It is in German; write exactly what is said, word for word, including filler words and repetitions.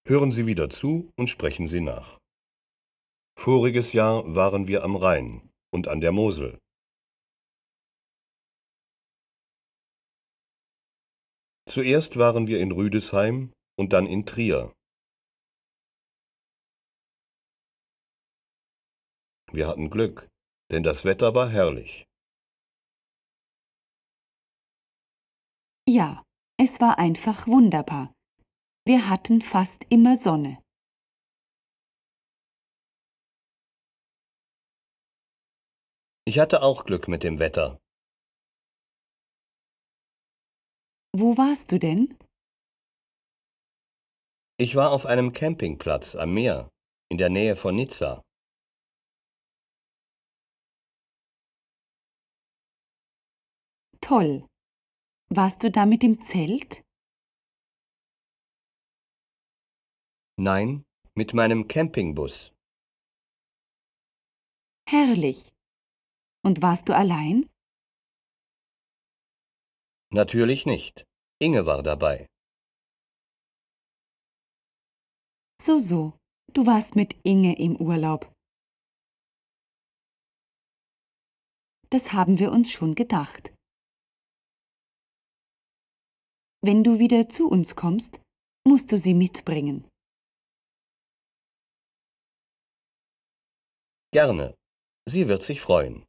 Hören Sie wieder zu und sprechen Sie nach. Voriges Jahr waren wir am Rhein und an der Mosel. Zuerst waren wir in Rüdesheim und dann in Trier. Wir hatten Glück, denn das Wetter war herrlich. Ja, es war einfach wunderbar. Wir hatten fast immer Sonne. Ich hatte auch Glück mit dem Wetter. Wo warst du denn? Ich war auf einem Campingplatz am Meer, in der Nähe von Nizza. Toll. Warst du da mit dem Zelt? Nein, mit meinem Campingbus. Herrlich. Und warst du allein? Natürlich nicht. Inge war dabei. So, so. Du warst mit Inge im Urlaub. Das haben wir uns schon gedacht. Wenn du wieder zu uns kommst, musst du sie mitbringen. Gerne. Sie wird sich freuen.